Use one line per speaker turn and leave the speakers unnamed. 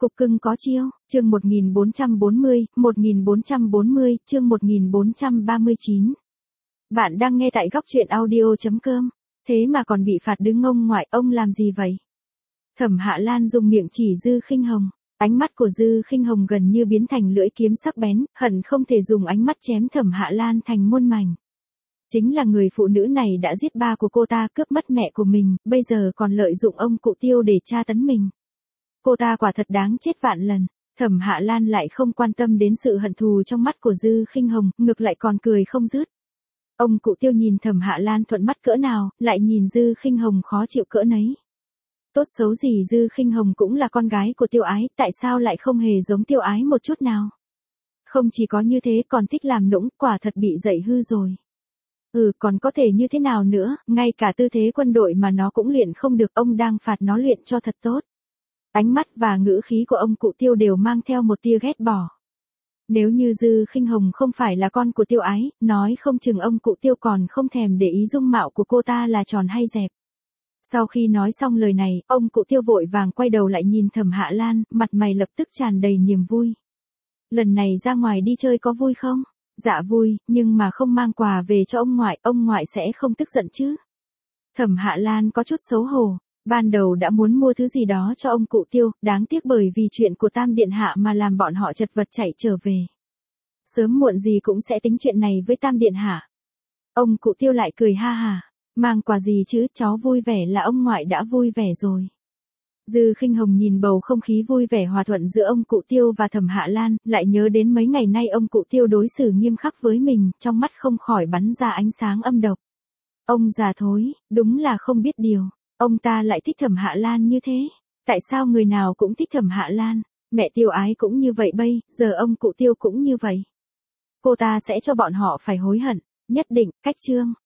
Cục cưng có chiêu, chương 1440, chương 1439. Bạn đang nghe tại góc truyện audio.com. Thế mà còn bị phạt đứng ông ngoại, ông làm gì vậy? Thẩm Hạ Lan dùng miệng chỉ Dư Khinh Hồng. Ánh mắt của Dư Khinh Hồng gần như biến thành lưỡi kiếm sắc bén, hận không thể dùng ánh mắt chém Thẩm Hạ Lan thành muôn mảnh. Chính là người phụ nữ này đã giết ba của cô ta, cướp mất mẹ của mình, bây giờ còn lợi dụng ông cụ Tiêu để tra tấn mình. Cô ta quả thật đáng chết vạn lần. Thẩm Hạ Lan lại không quan tâm đến sự hận thù trong mắt của Dư Khinh Hồng, ngược lại còn cười không dứt. Ông cụ Tiêu nhìn Thẩm Hạ Lan thuận mắt cỡ nào, lại nhìn Dư Khinh Hồng khó chịu cỡ nấy. Tốt xấu gì Dư Khinh Hồng cũng là con gái của Tiêu Ái, tại sao lại không hề giống Tiêu Ái một chút nào? Không chỉ có như thế còn thích làm nũng, quả thật bị dạy hư rồi. Còn có thể như thế nào nữa, ngay cả tư thế quân đội mà nó cũng luyện không được, ông đang phạt nó luyện cho thật tốt. Ánh mắt và ngữ khí của ông cụ Tiêu đều mang theo một tia ghét bỏ. Nếu như Dư Khinh Hồng không phải là con của Tiêu Ái, nói không chừng ông cụ Tiêu còn không thèm để ý dung mạo của cô ta là tròn hay dẹp. Sau khi nói xong lời này, ông cụ Tiêu vội vàng quay đầu lại nhìn Thẩm Hạ Lan, mặt mày lập tức tràn đầy niềm vui. Lần này ra ngoài đi chơi có vui không? Dạ vui, nhưng mà không mang quà về cho ông ngoại sẽ không tức giận chứ? Thẩm Hạ Lan có chút xấu hổ. Ban đầu đã muốn mua thứ gì đó cho ông cụ Tiêu, đáng tiếc bởi vì chuyện của Tam Điện Hạ mà làm bọn họ chật vật chạy trở về. Sớm muộn gì cũng sẽ tính chuyện này với Tam Điện Hạ. Ông cụ Tiêu lại cười ha ha, mang quà gì chứ, cháu vui vẻ là ông ngoại đã vui vẻ rồi. Dư Khinh Hồng nhìn bầu không khí vui vẻ hòa thuận giữa ông cụ Tiêu và Thẩm Hạ Lan, lại nhớ đến mấy ngày nay ông cụ Tiêu đối xử nghiêm khắc với mình, trong mắt không khỏi bắn ra ánh sáng âm độc. Ông già thối, đúng là không biết điều. Ông ta lại thích Thẩm Hạ Lan như thế. Tại sao người nào cũng thích Thẩm Hạ Lan? Mẹ Tiêu Ái cũng như vậy giờ ông cụ Tiêu cũng như vậy. Cô ta sẽ cho bọn họ phải hối hận. Nhất định, cách chương.